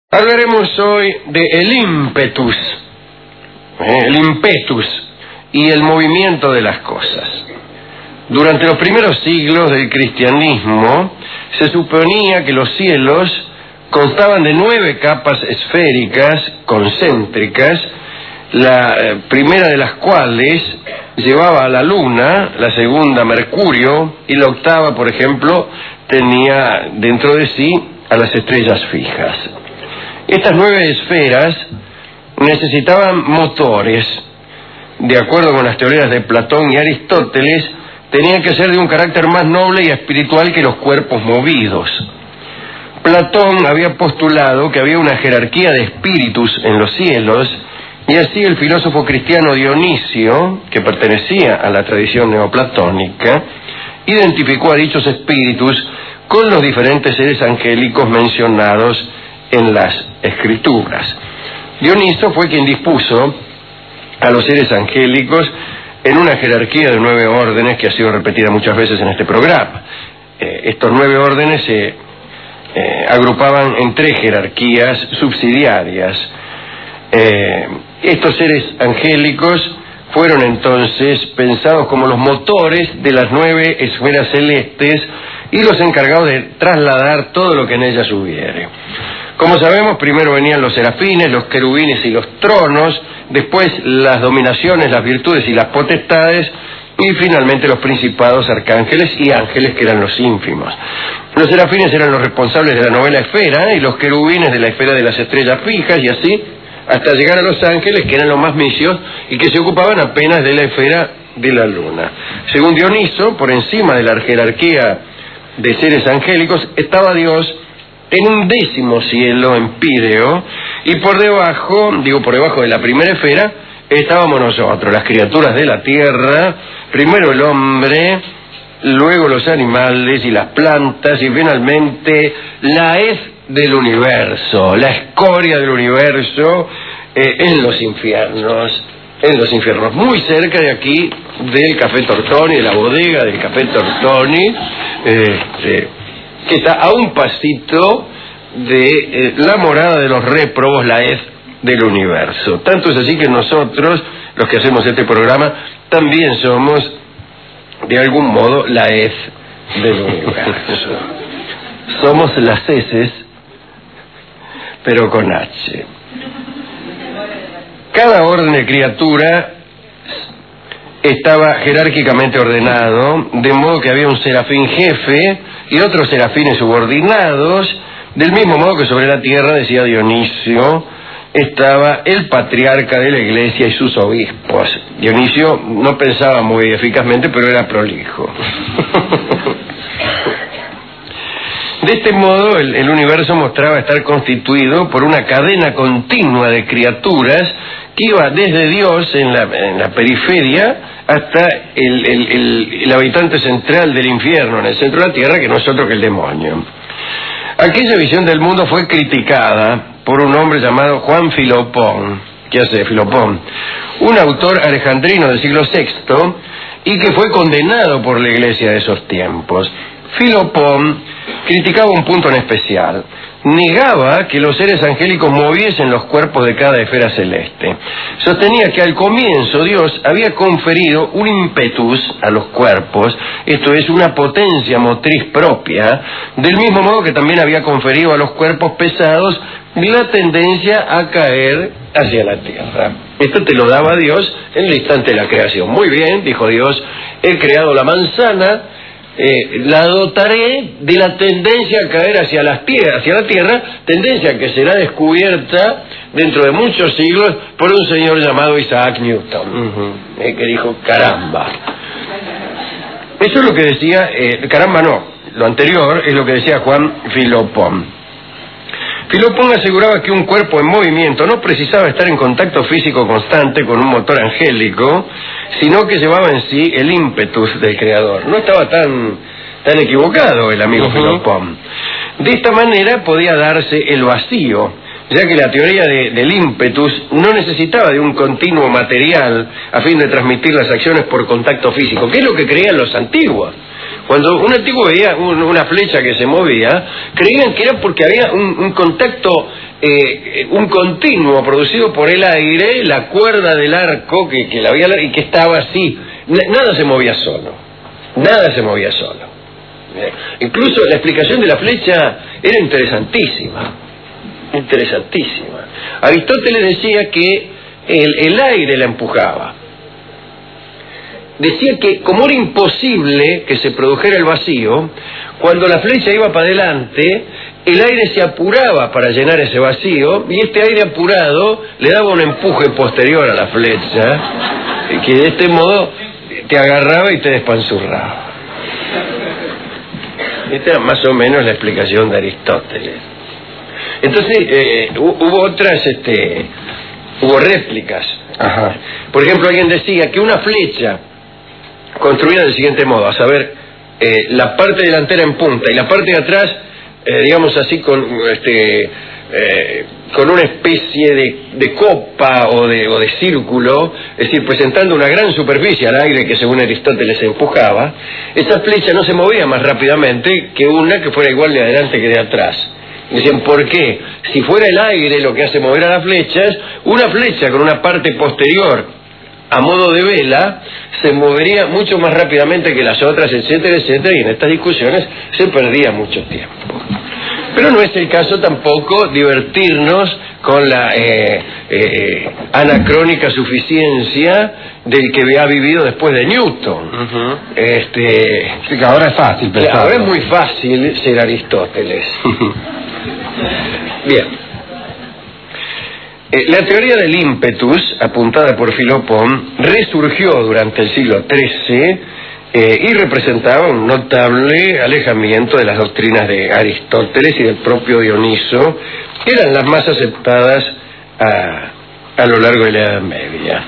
Hablaremos hoy de el impetus y el movimiento de las cosas. Durante los primeros siglos del cristianismo se suponía que los cielos constaban de 9 capas esféricas concéntricas, la primera de las cuales llevaba a la Luna, la segunda Mercurio y la octava, por ejemplo, tenía dentro de sí a las estrellas fijas. Estas 9 esferas necesitaban motores. De acuerdo con las teorías de Platón y Aristóteles, tenían que ser de un carácter más noble y espiritual que los cuerpos movidos. Platón había postulado que había una jerarquía de espíritus en los cielos, y así el filósofo cristiano Dionisio, que pertenecía a la tradición neoplatónica, identificó a dichos espíritus con los diferentes seres angélicos mencionados en las Escrituras. Dionisio fue quien dispuso a los seres angélicos en una jerarquía de 9 órdenes que ha sido repetida muchas veces en este programa. Estos 9 órdenes se agrupaban en 3 jerarquías subsidiarias. Estos seres angélicos fueron entonces pensados como los motores de las 9 esferas celestes y los encargados de trasladar todo lo que en ellas hubiere. Como sabemos, primero venían los serafines, los querubines y los tronos, después las dominaciones, las virtudes y las potestades, y finalmente los principados, arcángeles y ángeles, que eran los ínfimos. Los serafines eran los responsables de la novena esfera, y los querubines de la esfera de las estrellas fijas, y así hasta llegar a los ángeles, que eran los más misios y que se ocupaban apenas de la esfera de la luna. Según Dioniso, por encima de la jerarquía de seres angélicos estaba Dios en un 10º cielo empíreo, y por debajo de la primera esfera estábamos nosotros, las criaturas de la tierra, primero el hombre, luego los animales y las plantas, y finalmente la hez del universo, la escoria del universo, en los infiernos, muy cerca de aquí del Café Tortoni, de la bodega del Café Tortoni, que está a un pasito de la morada de los réprobos, la hez del universo. Tanto es así que nosotros, los que hacemos este programa, también somos de algún modo la hez del universo. Somos las heces, pero con H. Cada orden de criatura estaba jerárquicamente ordenado, de modo que había un serafín jefe y otros serafines subordinados, del mismo modo que sobre la tierra, decía Dionisio, estaba el patriarca de la iglesia y sus obispos. Dionisio no pensaba muy eficazmente, pero era prolijo. De este modo, el universo mostraba estar constituido por una cadena continua de criaturas que iba desde Dios en la periferia hasta el habitante central del infierno, en el centro de la tierra, que no es otro que el demonio. Aquella visión del mundo fue criticada por un hombre llamado Juan Filopón. ¿Qué hace Filopón? Un autor alejandrino del siglo VI, y que fue condenado por la iglesia de esos tiempos. Filopón criticaba un punto en especial. Negaba que los seres angélicos moviesen los cuerpos de cada esfera celeste. Sostenía que al comienzo Dios había conferido un impetus a los cuerpos, esto es, una potencia motriz propia, del mismo modo que también había conferido a los cuerpos pesados la tendencia a caer hacia la tierra. Esto te lo daba Dios en el instante de la creación. Muy bien, dijo Dios, he creado la manzana, la dotaré de la tendencia a caer hacia la tierra, tendencia que será descubierta dentro de muchos siglos por un señor llamado Isaac Newton, que dijo, caramba. Eso es lo que decía, caramba no, lo anterior es lo que decía Juan Filopón. Filopón aseguraba que un cuerpo en movimiento no precisaba estar en contacto físico constante con un motor angélico, sino que llevaba en sí el ímpetus del creador. No estaba tan equivocado el amigo Filopón. De esta manera podía darse el vacío, ya que la teoría del ímpetus no necesitaba de un continuo material a fin de transmitir las acciones por contacto físico, que es lo que creían los antiguos. Cuando un antiguo veía una flecha que se movía, creían que era porque había un contacto un continuo producido por el aire, la cuerda del arco que la había y que estaba así. Nada se movía solo. Nada se movía solo. Incluso la explicación de la flecha era interesantísima. Interesantísima. Aristóteles decía que el aire la empujaba. Decía que como era imposible que se produjera el vacío, cuando la flecha iba para adelante, el aire se apuraba para llenar ese vacío, y este aire apurado le daba un empuje posterior a la flecha, que de este modo te agarraba y te despanzurraba. Esta era más o menos la explicación de Aristóteles. Entonces, hubo otras, hubo réplicas. Ajá. Por ejemplo, alguien decía que una flecha construida del siguiente modo, a saber, la parte delantera en punta y la parte de atrás, digamos así, con una especie de copa o de círculo, es decir, presentando una gran superficie al aire que según Aristóteles se empujaba, esa flecha no se movía más rápidamente que una que fuera igual de adelante que de atrás. Dicen, ¿por qué? Si fuera el aire lo que hace mover a las flechas, una flecha con una parte posterior a modo de vela se movería mucho más rápidamente que las otras, etcétera, etcétera, y en estas discusiones se perdía mucho tiempo. Pero no es el caso tampoco divertirnos con la anacrónica suficiencia del que ha vivido después de Newton. Sí, que ahora es fácil pensar. Ahora es muy fácil ser Aristóteles. Bien. La teoría del ímpetus, apuntada por Filopón, resurgió durante el siglo XIII y representaba un notable alejamiento de las doctrinas de Aristóteles y del propio Dioniso, que eran las más aceptadas a lo largo de la Edad Media.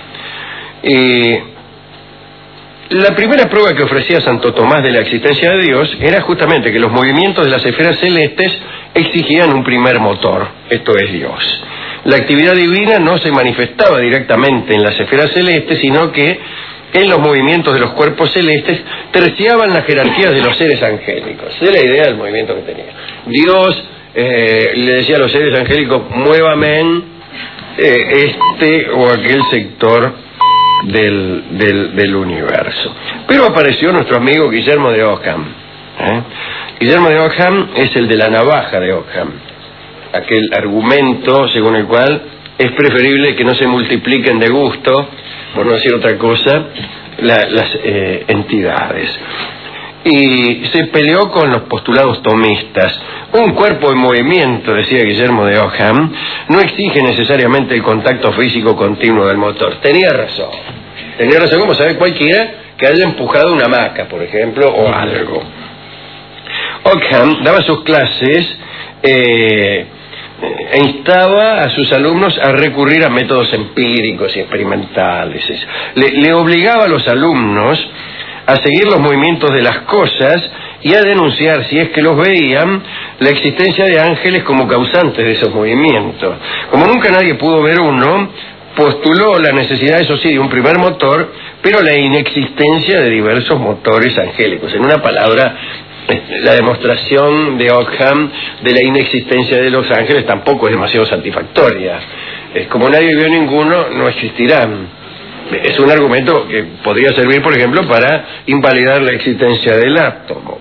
La primera prueba que ofrecía Santo Tomás de la existencia de Dios era justamente que los movimientos de las esferas celestes exigían un primer motor, esto es Dios. La actividad divina no se manifestaba directamente en las esferas celestes, sino que en los movimientos de los cuerpos celestes terciaban las jerarquías de los seres angélicos. Esa es la idea del movimiento que tenía. Dios le decía a los seres angélicos, muévame este o aquel sector del universo. Pero apareció nuestro amigo Guillermo de Ockham. Guillermo de Ockham es el de la navaja de Ockham, aquel argumento según el cual es preferible que no se multipliquen de gusto, por no decir otra cosa, las entidades. Y se peleó con los postulados tomistas. Un cuerpo en movimiento, decía Guillermo de Ockham, no exige necesariamente el contacto físico continuo del motor. Tenía razón como sabe cualquiera que haya empujado una hamaca, por ejemplo, o algo. Ockham daba sus clases e instaba a sus alumnos a recurrir a métodos empíricos y experimentales. Le obligaba a los alumnos a seguir los movimientos de las cosas y a denunciar, si es que los veían, la existencia de ángeles como causantes de esos movimientos. Como nunca nadie pudo ver uno, postuló la necesidad, eso sí, de un primer motor, pero la inexistencia de diversos motores angélicos. En una palabra, la demostración de Ockham de la inexistencia de los ángeles tampoco es demasiado satisfactoria. Como nadie vio ninguno, no existirán. Es un argumento que podría servir, por ejemplo, para invalidar la existencia del átomo.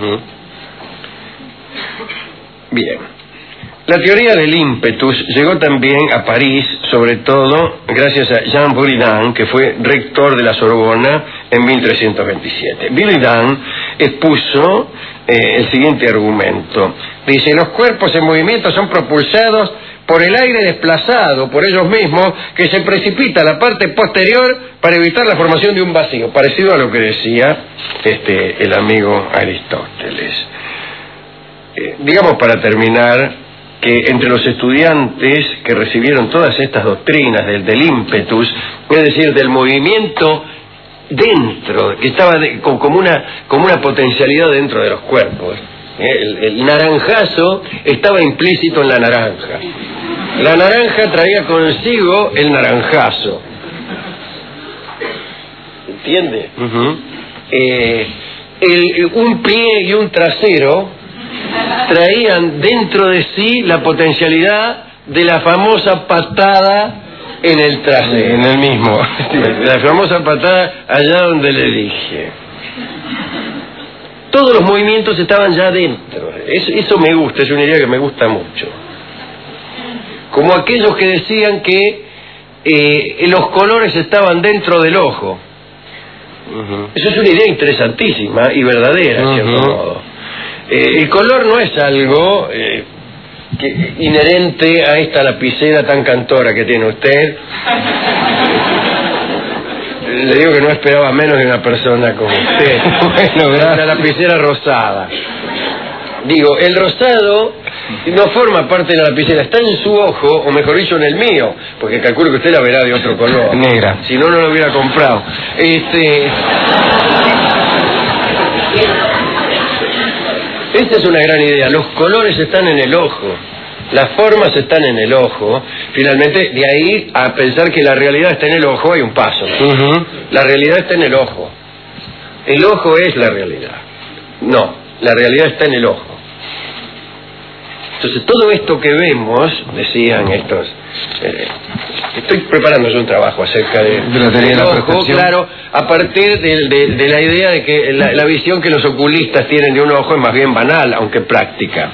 Bien. La teoría del ímpetus llegó también a París, sobre todo gracias a Jean Buridan, que fue rector de la Sorbona en 1327. Buridan expuso el siguiente argumento. Dice, los cuerpos en movimiento son propulsados por el aire desplazado por ellos mismos, que se precipita a la parte posterior para evitar la formación de un vacío, parecido a lo que decía el amigo Aristóteles. Digamos, para terminar, que entre los estudiantes que recibieron todas estas doctrinas del ímpetus, es decir, del movimiento dentro, que estaba como una potencialidad dentro de los cuerpos, el naranjazo estaba implícito en la naranja. La naranja traía consigo el naranjazo. ¿Entiende? Un pie y un trasero traían dentro de sí la potencialidad de la famosa patada en el trasero. En el mismo. La famosa patada allá donde le dije. Todos los movimientos estaban ya dentro. Eso me gusta, es una idea que me gusta mucho. Como aquellos que decían que los colores estaban dentro del ojo. Eso es una idea interesantísima y verdadera, en cierto modo. El color no es algo inherente a esta lapicera tan cantora que tiene usted. Le digo que no esperaba menos de una persona como usted. Bueno, la lapicera rosada. Digo, el rosado no forma parte de la lapicera, está en su ojo, o mejor dicho, en el mío, porque calculo que usted la verá de otro color. Negra. Si no, no lo hubiera comprado. Esta es una gran idea. Los colores están en el ojo. Las formas están en el ojo. Finalmente, de ahí a pensar que la realidad está en el ojo, hay un paso. La realidad está en el ojo. El ojo es la realidad. No, la realidad está en el ojo. Entonces, todo esto que vemos, decían estos... estoy preparando yo un trabajo acerca de la teoría de la percepción. Claro, a partir de la idea de que la visión que los oculistas tienen de un ojo es más bien banal, aunque práctica.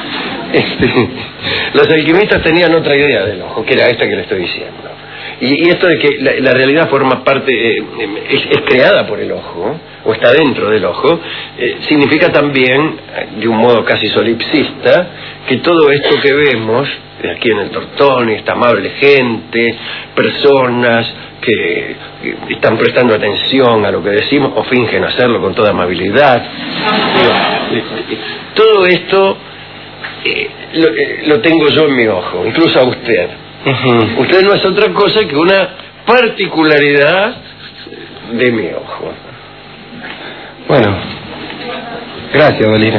Los alquimistas tenían otra idea del ojo, que era esta que le estoy diciendo. Y esto de que la realidad forma parte, es creada por el ojo, o está dentro del ojo, significa también, de un modo casi solipsista, que todo esto que vemos, aquí en el Tortoni, esta amable gente, personas que están prestando atención a lo que decimos, o fingen hacerlo con toda amabilidad, todo esto lo tengo yo en mi ojo, incluso a usted. Usted no es otra cosa que una particularidad de mi ojo. Bueno, gracias, Dolina.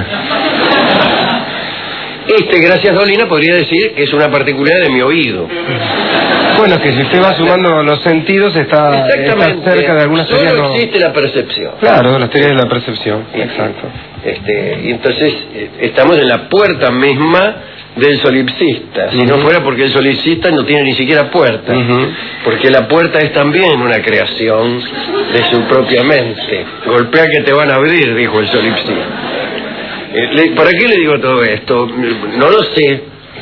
Gracias, Dolina, podría decir que es una particularidad de mi oído. Bueno, que si usted va sumando los sentidos está cerca de algunas teorías. Solo existe la percepción. Claro, las teorías de la percepción. Exacto. Y entonces estamos en la puerta misma del solipsista. Si no fuera porque el solipsista no tiene ni siquiera puerta, porque la puerta es también una creación de su propia mente. Golpea que te van a abrir, dijo el solipsista. ¿Para qué le digo todo esto? No lo sé.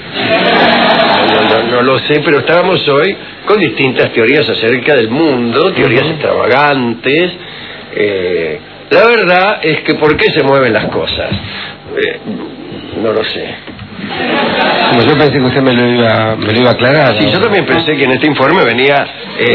No lo sé, pero estábamos hoy con distintas teorías acerca del mundo, teorías extravagantes. La verdad es que ¿por qué se mueven las cosas? No lo sé. Como yo pensé que usted me lo iba a aclarar. Sí, yo también pensé que en este informe venía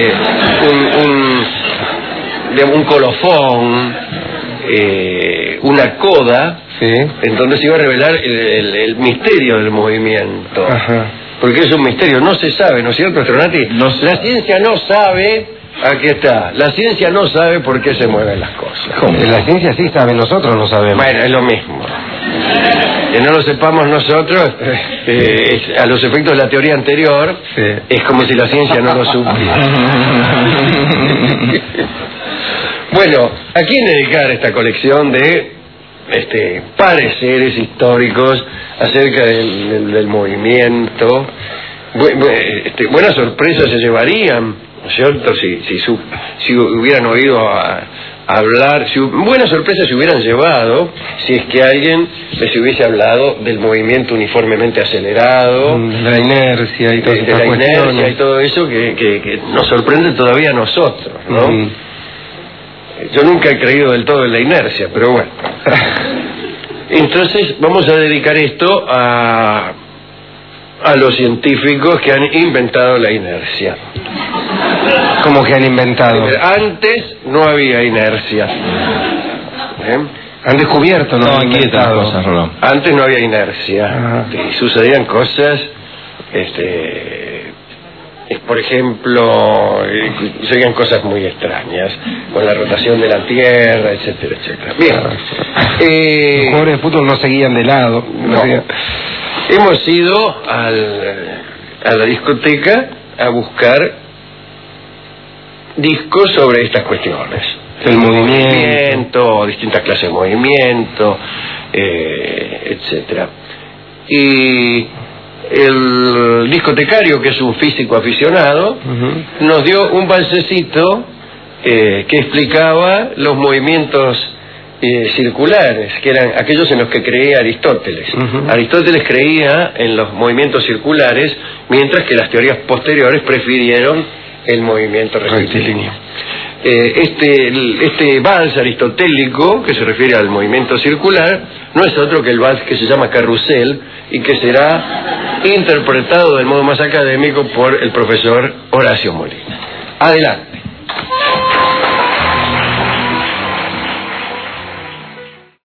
un colofón, una coda, en donde se iba a revelar el misterio del movimiento. Porque es un misterio, no se sabe, ¿no es cierto, Stronati? La ciencia no sabe, aquí está, la ciencia no sabe por qué se mueven las cosas. ¿Cómo? La ciencia sí sabe, nosotros no sabemos. Bueno, es lo mismo. Que no lo sepamos nosotros, a los efectos de la teoría anterior, es como si la ciencia no lo supiera. Bueno, ¿a quién dedicar esta colección de pareceres históricos acerca del movimiento? Buenas sorpresas se llevarían, ¿no es cierto? Si hubieran oído hablar, buenas sorpresas se hubieran llevado si es que alguien les hubiese hablado del movimiento uniformemente acelerado, de la inercia y todas de la inercia y todo eso que nos sorprende todavía a nosotros, ¿no? Yo nunca he creído del todo en la inercia, pero bueno. Entonces vamos a dedicar esto a los científicos que han inventado la inercia. ¿Cómo que han inventado? Antes no había inercia. Han descubierto, no han inventado. Cosas, antes no había inercia. Y sucedían cosas, por ejemplo, serían cosas muy extrañas, con la rotación de la Tierra, etcétera, etcétera. Bien. Los jugadores de fútbol no seguían de lado. No. Hemos ido a la discoteca a buscar discos sobre estas cuestiones. El movimiento, distintas clases de movimiento, etcétera. Y el discotecario, que es un físico aficionado, nos dio un balsecito que explicaba los movimientos circulares, que eran aquellos en los que creía Aristóteles. Aristóteles creía en los movimientos circulares, mientras que las teorías posteriores prefirieron el movimiento rectilíneo. Este vals aristotélico, que se refiere al movimiento circular, no es otro que el vals que se llama Carrusel y que será interpretado del modo más académico por el profesor Horacio Molina. Adelante.